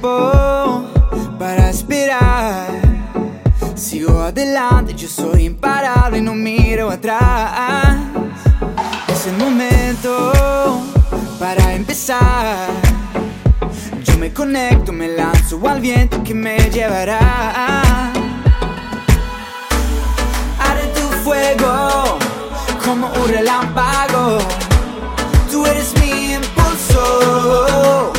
tiempo para esperar. Sigo adelante, yo soy imparable y no miro atrás. Es el momento para empezar. Yo me conecto, me lanzo al viento que me llevará. Haré tu fuego como un relámpago. Tú eres mi impulso.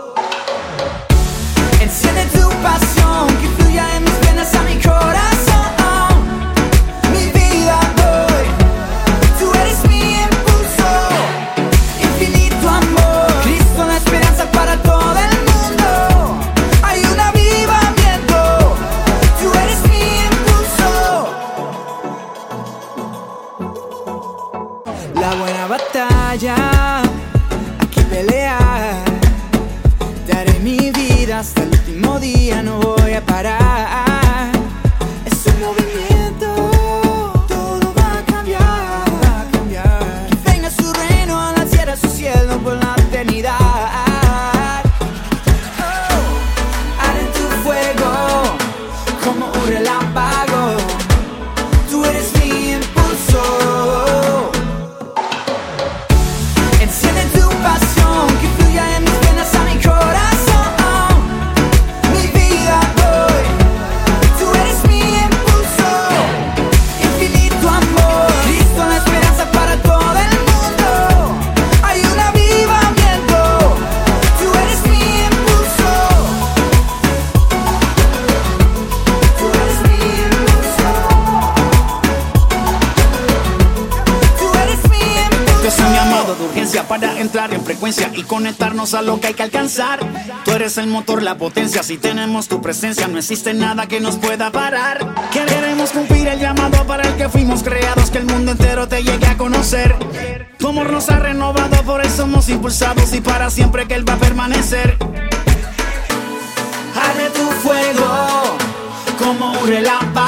Enciende tu pasión que fluya en mis venas a mi corazón. Mi vida doy. Tú eres mi impulso. Infinito amor. Cristo la esperanza para todo el mundo. Hay un avivamiento. Tú eres mi impulso. La buena batalla, aquí pelear. Daré mi vida hasta el último día, no voy a parar. Es un movimiento, todo va a cambiar, va a cambiar. Que venga su reino a la tierra, su cielo por la eternidad. Haré tu fuego como un relámpago. Tú eres mi impulso. Enciende tu pasión que fluya en mis venas a mi corazón. Mi vida doy. Tú eres mi impulso. Infinito amor. Cristo la esperanza para todo el mundo. Hay un avivamiento. Tú eres mi impulso. Tú eres mi impulso. Tú eres mi impulso. Este es un llamado de urgencia para entrar en frecuencia y conectarnos a lo que hay que alcanzar. Tú eres el motor, la potencia. Si tenemos tu presencia, no existe nada que nos pueda parar. Queremos cumplir el llamado para el que fuimos creados, que el mundo entero te llegue a conocer. Tu amor nos ha renovado, por eso somos impulsados y para siempre que Él va a permanecer. Arde tu fuego como un relámpago.